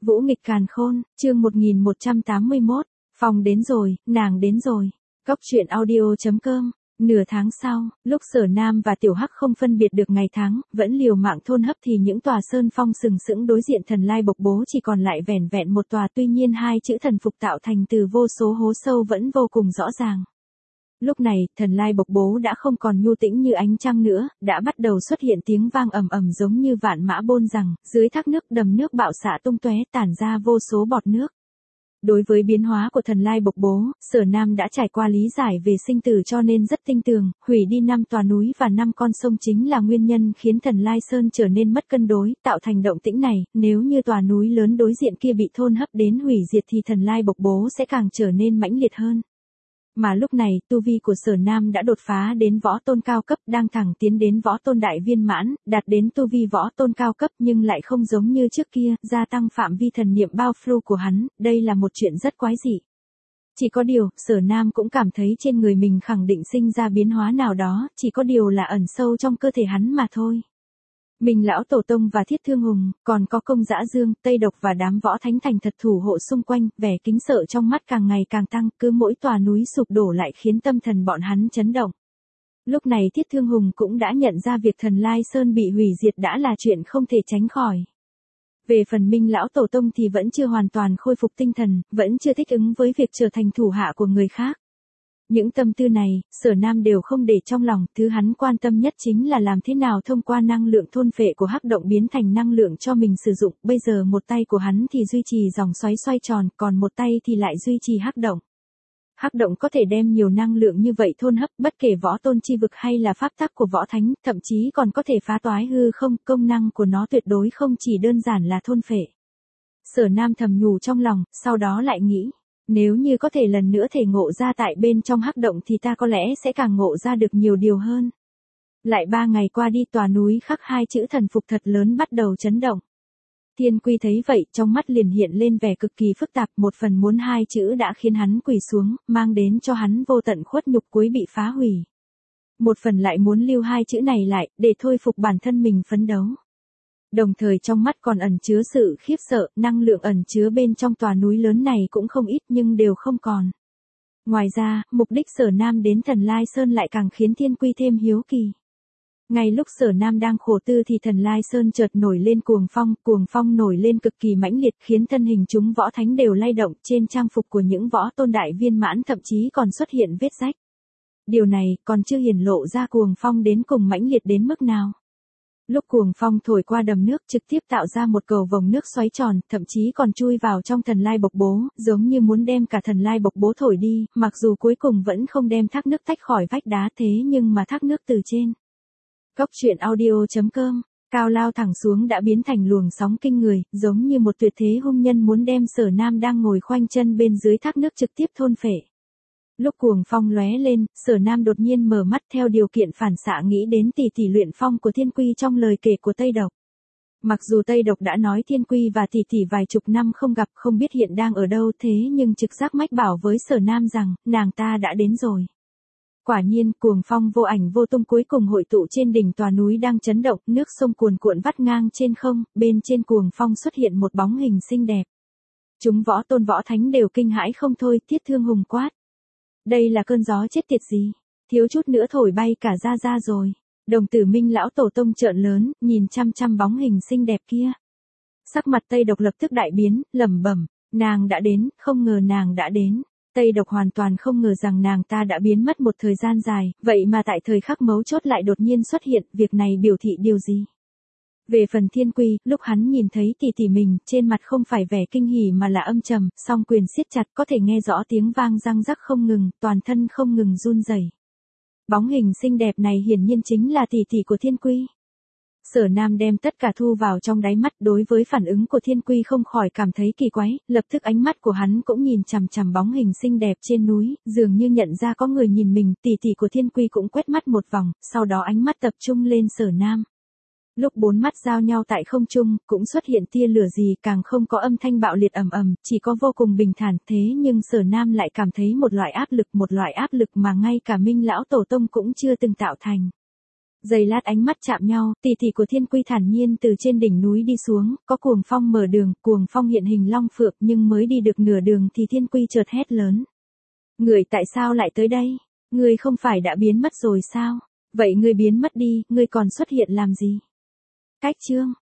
Vũ nghịch càn khôn, chương 1181, Phong đến rồi, nàng đến rồi. Cóc truyện audio.com. Nửa tháng sau, lúc Sở Nam và Tiểu Hắc không phân biệt được ngày tháng, vẫn liều mạng thôn hấp thì những tòa sơn phong sừng sững đối diện Thần Lai Bộc Bố chỉ còn lại vẻn vẹn một tòa, tuy nhiên hai chữ thần phục tạo thành từ vô số hố sâu vẫn vô cùng rõ ràng. Lúc này, Thần Lai Bộc Bố đã không còn nhu tĩnh như ánh trăng nữa, đã bắt đầu xuất hiện tiếng vang ầm ầm giống như vạn mã bôn rằng, dưới thác nước đầm nước bạo xạ tung tóe tản ra vô số bọt nước. Đối với biến hóa của Thần Lai Bộc Bố, Sở Nam đã trải qua lý giải về sinh tử cho nên rất tinh tường, hủy đi 5 tòa núi và 5 con sông chính là nguyên nhân khiến Thần Lai Sơn trở nên mất cân đối, tạo thành động tĩnh này, nếu như tòa núi lớn đối diện kia bị thôn hấp đến hủy diệt thì Thần Lai Bộc Bố sẽ càng trở nên mãnh liệt hơn. Mà lúc này, tu vi của Sở Nam đã đột phá đến võ tôn cao cấp, đang thẳng tiến đến võ tôn đại viên mãn, đạt đến tu vi võ tôn cao cấp nhưng lại không giống như trước kia, gia tăng phạm vi thần niệm bao phủ của hắn, đây là một chuyện rất quái dị. Chỉ có điều, Sở Nam cũng cảm thấy trên người mình khẳng định sinh ra biến hóa nào đó, chỉ có điều là ẩn sâu trong cơ thể hắn mà thôi. Mình lão tổ tông và Thiết Thương Hùng, còn có Công Dã Dương, Tây Độc và đám võ thánh thành thật thủ hộ xung quanh, vẻ kính sợ trong mắt càng ngày càng tăng, cứ mỗi tòa núi sụp đổ lại khiến tâm thần bọn hắn chấn động. Lúc này Thiết Thương Hùng cũng đã nhận ra việc Thần Lai Sơn bị hủy diệt đã là chuyện không thể tránh khỏi. Về phần Minh lão tổ tông thì vẫn chưa hoàn toàn khôi phục tinh thần, vẫn chưa thích ứng với việc trở thành thủ hạ của người khác. Những tâm tư này, Sở Nam đều không để trong lòng, thứ hắn quan tâm nhất chính là làm thế nào thông qua năng lượng thôn phệ của hắc động biến thành năng lượng cho mình sử dụng, bây giờ một tay của hắn thì duy trì dòng xoáy xoay tròn, còn một tay thì lại duy trì hắc động. Hắc động có thể đem nhiều năng lượng như vậy thôn hấp, bất kể võ tôn chi vực hay là pháp tắc của võ thánh, thậm chí còn có thể phá toái hư không, công năng của nó tuyệt đối không chỉ đơn giản là thôn phệ. Sở Nam thầm nhủ trong lòng, sau đó lại nghĩ. Nếu như có thể lần nữa thể ngộ ra tại bên trong hắc động thì ta có lẽ sẽ càng ngộ ra được nhiều điều hơn. Lại 3 ngày qua đi, tòa núi khắc hai chữ thần phục thật lớn bắt đầu chấn động. Thiên Quy thấy vậy, trong mắt liền hiện lên vẻ cực kỳ phức tạp, một phần muốn hai chữ đã khiến hắn quỳ xuống, mang đến cho hắn vô tận khuất nhục cuối bị phá hủy. Một phần lại muốn lưu hai chữ này lại, để thôi phục bản thân mình phấn đấu. Đồng thời trong mắt còn ẩn chứa sự khiếp sợ, năng lượng ẩn chứa bên trong tòa núi lớn này cũng không ít nhưng đều không còn. Ngoài ra, mục đích Sở Nam đến Thần Lai Sơn lại càng khiến Thiên Quy thêm hiếu kỳ. Ngay lúc Sở Nam đang khổ tư thì Thần Lai Sơn chợt nổi lên cuồng phong nổi lên cực kỳ mãnh liệt khiến thân hình chúng võ thánh đều lay động, trên trang phục của những võ tôn đại viên mãn thậm chí còn xuất hiện vết rách. Điều này còn chưa hiển lộ ra cuồng phong đến cùng mãnh liệt đến mức nào. Lúc cuồng phong thổi qua đầm nước trực tiếp tạo ra một cầu vồng nước xoáy tròn, thậm chí còn chui vào trong Thần Lai Bộc Bố, giống như muốn đem cả Thần Lai Bộc Bố thổi đi, mặc dù cuối cùng vẫn không đem thác nước tách khỏi vách đá thế nhưng mà thác nước từ trên. Cóc truyện audio.com, cao lao thẳng xuống đã biến thành luồng sóng kinh người, giống như một tuyệt thế hung nhân muốn đem Sở Nam đang ngồi khoanh chân bên dưới thác nước trực tiếp thôn phệ. Lúc cuồng phong lóe lên, Sở Nam đột nhiên mở mắt theo điều kiện phản xạ nghĩ đến tỷ luyện phong của Thiên Quy trong lời kể của Tây Độc. Mặc dù Tây Độc đã nói Thiên Quy và tỷ vài chục năm không gặp không biết hiện đang ở đâu thế nhưng trực giác mách bảo với Sở Nam rằng, nàng ta đã đến rồi. Quả nhiên, cuồng phong vô ảnh vô tung cuối cùng hội tụ trên đỉnh tòa núi đang chấn động, nước sông cuồn cuộn vắt ngang trên không, bên trên cuồng phong xuất hiện một bóng hình xinh đẹp. Chúng võ tôn võ thánh đều kinh hãi không thôi, Thiết Thương Hùng quát. Đây là cơn gió chết tiệt gì? Thiếu chút nữa thổi bay cả ra rồi. Đồng tử Minh lão tổ tông trợn lớn, nhìn chăm chăm bóng hình xinh đẹp kia. Sắc mặt Tây Độc lập tức đại biến, lẩm bẩm, nàng đã đến, không ngờ nàng đã đến. Tây Độc hoàn toàn không ngờ rằng nàng ta đã biến mất một thời gian dài, vậy mà tại thời khắc mấu chốt lại đột nhiên xuất hiện, việc này biểu thị điều gì? Về phần Thiên Quy, lúc hắn nhìn thấy tỷ mình, trên mặt không phải vẻ kinh hỉ mà là âm trầm, song quyền siết chặt có thể nghe rõ tiếng vang răng rắc không ngừng, toàn thân không ngừng run rẩy. Bóng hình xinh đẹp này hiển nhiên chính là tỷ của Thiên Quy. Sở Nam đem tất cả thu vào trong đáy mắt, đối với phản ứng của Thiên Quy không khỏi cảm thấy kỳ quái, lập tức ánh mắt của hắn cũng nhìn chằm chằm bóng hình xinh đẹp trên núi, dường như nhận ra có người nhìn mình, tỷ của Thiên Quy cũng quét mắt một vòng, sau đó ánh mắt tập trung lên Sở Nam. Lúc bốn mắt giao nhau tại không trung, cũng xuất hiện tia lửa gì, càng không có âm thanh bạo liệt ầm ầm, chỉ có vô cùng bình thản, thế nhưng Sở Nam lại cảm thấy một loại áp lực mà ngay cả Minh lão tổ tông cũng chưa từng tạo thành. Giây lát ánh mắt chạm nhau, tỷ tỷ của Thiên Quy thản nhiên từ trên đỉnh núi đi xuống, có cuồng phong mở đường, cuồng phong hiện hình long phượng, nhưng mới đi được nửa đường thì Thiên Quy chợt hét lớn. Người tại sao lại tới đây? Người không phải đã biến mất rồi sao? Vậy người biến mất đi, người còn xuất hiện làm gì? Cách chương